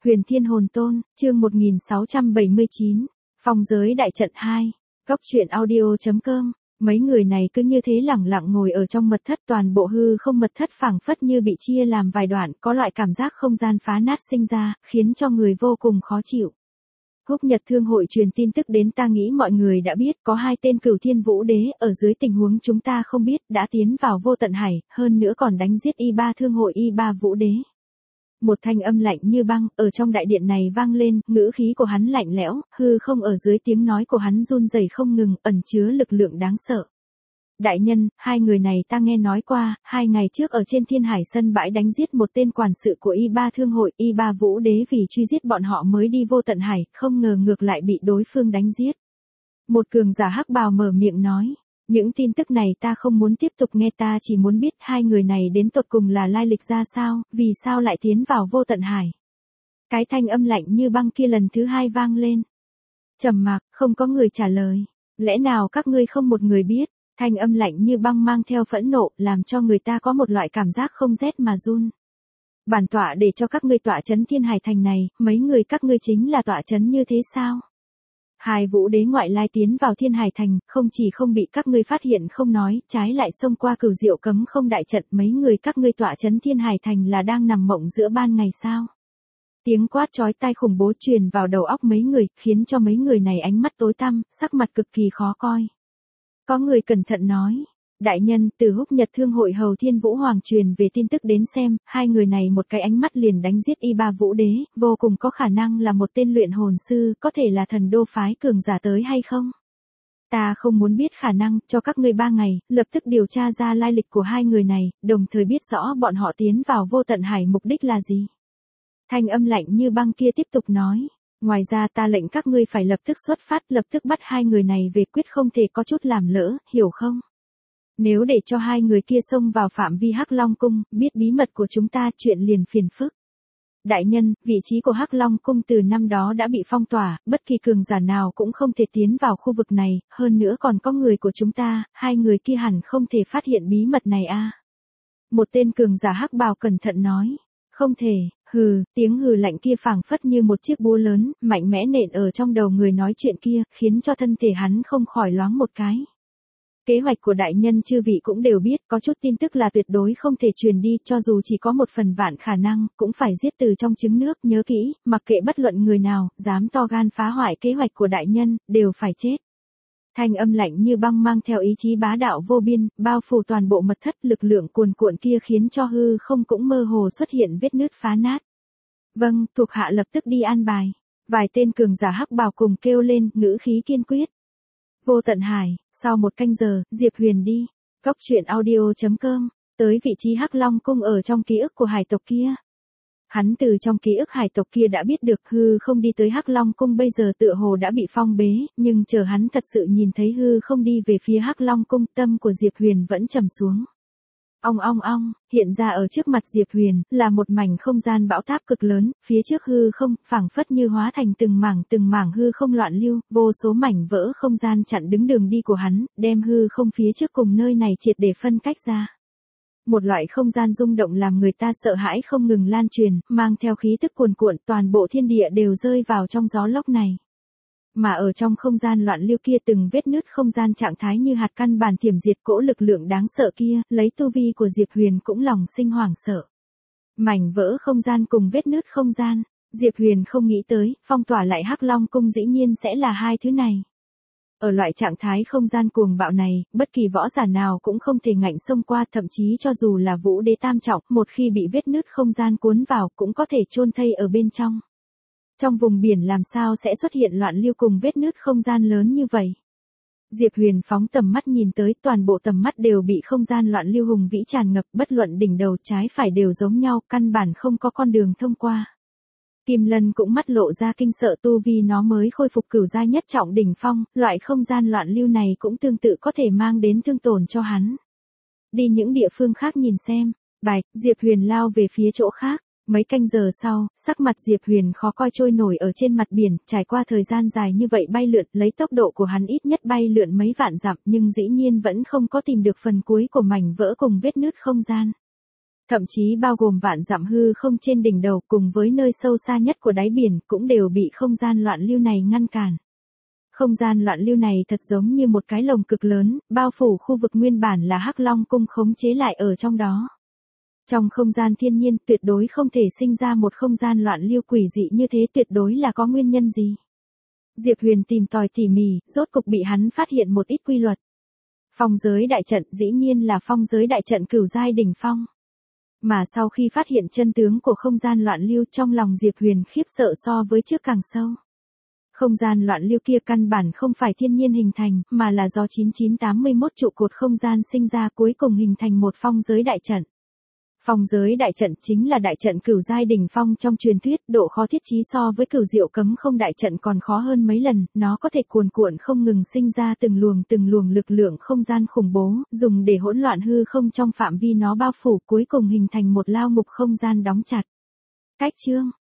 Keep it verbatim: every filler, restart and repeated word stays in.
Huyền Thiên Hồn Tôn, chương một nghìn sáu trăm bảy mươi chín, Phong giới đại trận hai, Góc truyện audio.com. Mấy người này cứ như thế lẳng lặng ngồi ở trong mật thất, toàn bộ hư không mật thất phảng phất như bị chia làm vài đoạn, có loại cảm giác không gian phá nát sinh ra, khiến cho người vô cùng khó chịu. Húc Nhật Thương hội truyền tin tức đến, ta nghĩ mọi người đã biết, có hai tên Cửu Thiên Vũ Đế, ở dưới tình huống chúng ta không biết, đã tiến vào Vô Tận Hải, hơn nữa còn đánh giết Y ba Thương hội Y ba Vũ Đế. Một thanh âm lạnh như băng, ở trong đại điện này vang lên, ngữ khí của hắn lạnh lẽo, hư không ở dưới tiếng nói của hắn run rẩy không ngừng, ẩn chứa lực lượng đáng sợ. Đại nhân, hai người này ta nghe nói qua, hai ngày trước ở trên Thiên Hải sân bãi đánh giết một tên quản sự của Y ba Thương hội, Y ba Vũ Đế vì truy giết bọn họ mới đi Vô Tận Hải, không ngờ ngược lại bị đối phương đánh giết. Một cường giả hắc bào mở miệng nói. Những tin tức này ta không muốn tiếp tục nghe, ta chỉ muốn biết hai người này đến tột cùng là lai lịch ra sao, vì sao lại tiến vào Vô Tận Hải. Cái thanh âm lạnh như băng kia lần thứ hai vang lên. Trầm mặc, không có người trả lời. Lẽ nào các ngươi không một người biết? Thanh âm lạnh như băng mang theo phẫn nộ, làm cho người ta có một loại cảm giác không rét mà run. Bản tọa để cho các ngươi tọa trấn Thiên Hải thành này, mấy người các ngươi chính là tọa trấn như thế sao? Hai vũ đế ngoại lai tiến vào Thiên Hải thành, không chỉ không bị các ngươi phát hiện không nói, trái lại xông qua Cửu Diệu cấm không đại trận, mấy người các ngươi tọa trấn Thiên Hải thành là đang nằm mộng giữa ban ngày sao? Tiếng quát chói tai khủng bố truyền vào đầu óc mấy người, khiến cho mấy người này ánh mắt tối tăm, sắc mặt cực kỳ khó coi. Có người cẩn thận nói, đại nhân, từ Húc Nhật Thương hội Hầu Thiên Vũ Hoàng truyền về tin tức đến xem, hai người này một cái ánh mắt liền đánh giết Y ba Vũ Đế, vô cùng có khả năng là một tên luyện hồn sư, có thể là thần đô phái cường giả tới hay không? Ta không muốn biết khả năng, cho các ngươi ba ngày, lập tức điều tra ra lai lịch của hai người này, đồng thời biết rõ bọn họ tiến vào Vô Tận Hải mục đích là gì. Thanh âm lạnh như băng kia tiếp tục nói. Ngoài ra ta lệnh các ngươi phải lập tức xuất phát, lập tức bắt hai người này về, quyết không thể có chút làm lỡ, hiểu không? Nếu để cho hai người kia xông vào phạm vi Hắc Long Cung, biết bí mật của chúng ta, chuyện liền phiền phức. Đại nhân, vị trí của Hắc Long Cung từ năm đó đã bị phong tỏa, bất kỳ cường giả nào cũng không thể tiến vào khu vực này, hơn nữa còn có người của chúng ta, hai người kia hẳn không thể phát hiện bí mật này a. À? Một tên cường giả hắc bào cẩn thận nói. Không thể, hừ, tiếng hừ lạnh kia phảng phất như một chiếc búa lớn, mạnh mẽ nện ở trong đầu người nói chuyện kia, khiến cho thân thể hắn không khỏi loáng một cái. Kế hoạch của đại nhân chư vị cũng đều biết, có chút tin tức là tuyệt đối không thể truyền đi, cho dù chỉ có một phần vạn khả năng, cũng phải giết từ trong trứng nước, nhớ kỹ, mặc kệ bất luận người nào, dám to gan phá hoại kế hoạch của đại nhân, đều phải chết. Thanh âm lạnh như băng mang theo ý chí bá đạo vô biên, bao phủ toàn bộ mật thất, lực lượng cuồn cuộn kia khiến cho hư không cũng mơ hồ xuất hiện vết nứt phá nát. Vâng, thuộc hạ lập tức đi an bài. Vài tên cường giả hắc bào cùng kêu lên, ngữ khí kiên quyết. Vô Tận Hải, sau một canh giờ, Diệp Huyền đi. Góc truyện audio.com, tới vị trí Hắc Long Cung ở trong ký ức của hải tộc kia. Hắn từ trong ký ức hải tộc kia đã biết được hư không đi tới Hắc Long Cung bây giờ tựa hồ đã bị phong bế, nhưng chờ hắn thật sự nhìn thấy hư không đi về phía Hắc Long Cung, tâm của Diệp Huyền vẫn trầm xuống. Ong ong ong, hiện ra ở trước mặt Diệp Huyền, là một mảnh không gian bão táp cực lớn, phía trước hư không, phảng phất như hóa thành từng mảng từng mảng hư không loạn lưu, vô số mảnh vỡ không gian chặn đứng đường đi của hắn, đem hư không phía trước cùng nơi này triệt để phân cách ra. Một loại không gian rung động làm người ta sợ hãi không ngừng lan truyền, mang theo khí tức cuồn cuộn, toàn bộ thiên địa đều rơi vào trong gió lốc này. Mà ở trong không gian loạn lưu kia từng vết nứt không gian trạng thái như hạt căn bản thiểm diệt cỗ lực lượng đáng sợ kia, lấy tu vi của Diệp Huyền cũng lòng sinh hoảng sợ. Mảnh vỡ không gian cùng vết nứt không gian, Diệp Huyền không nghĩ tới, phong tỏa lại Hắc Long Cung dĩ nhiên sẽ là hai thứ này. Ở loại trạng thái không gian cuồng bạo này, bất kỳ võ giả nào cũng không thể ngạnh xông qua, thậm chí cho dù là Vũ Đế tam trọng, một khi bị vết nứt không gian cuốn vào, cũng có thể chôn thây ở bên trong. Trong vùng biển làm sao sẽ xuất hiện loạn lưu cùng vết nứt không gian lớn như vậy? Diệp Huyền phóng tầm mắt nhìn tới, toàn bộ tầm mắt đều bị không gian loạn lưu hùng vĩ tràn ngập, bất luận đỉnh đầu trái phải đều giống nhau, căn bản không có con đường thông qua. Kim Lân cũng mắt lộ ra kinh sợ, tu vi nó mới khôi phục cửu giai nhất trọng đỉnh phong, loại không gian loạn lưu này cũng tương tự có thể mang đến thương tổn cho hắn. Đi những địa phương khác nhìn xem. Bạch, Diệp Huyền lao về phía chỗ khác. Mấy canh giờ sau, sắc mặt Diệp Huyền khó coi trôi nổi ở trên mặt biển, trải qua thời gian dài như vậy bay lượn, lấy tốc độ của hắn ít nhất bay lượn mấy vạn dặm, nhưng dĩ nhiên vẫn không có tìm được phần cuối của mảnh vỡ cùng vết nứt không gian. Thậm chí bao gồm vạn dặm hư không trên đỉnh đầu cùng với nơi sâu xa nhất của đáy biển cũng đều bị không gian loạn lưu này ngăn cản. Không gian loạn lưu này thật giống như một cái lồng cực lớn, bao phủ khu vực nguyên bản là Hắc Long cung khống chế lại ở trong đó. Trong không gian thiên nhiên tuyệt đối không thể sinh ra một không gian loạn lưu quỷ dị như thế, tuyệt đối là có nguyên nhân gì. Diệp Huyền tìm tòi tỉ mỉ, rốt cục bị hắn phát hiện một ít quy luật. Phong giới đại trận dĩ nhiên là phong giới đại trận cửu giai đỉnh phong. Mà sau khi phát hiện chân tướng của không gian loạn lưu, trong lòng Diệp Huyền khiếp sợ so với trước càng sâu. Không gian loạn lưu kia căn bản không phải thiên nhiên hình thành, mà là do chín chín tám mươi mốt trụ cột không gian sinh ra cuối cùng hình thành một phong giới đại trận. Phong giới đại trận chính là đại trận cửu giai đỉnh phong trong truyền thuyết, độ khó thiết trí so với cửu diệu cấm không đại trận còn khó hơn mấy lần, nó có thể cuồn cuộn không ngừng sinh ra từng luồng từng luồng lực lượng không gian khủng bố, dùng để hỗn loạn hư không trong phạm vi nó bao phủ, cuối cùng hình thành một lao ngục không gian đóng chặt. Cách chương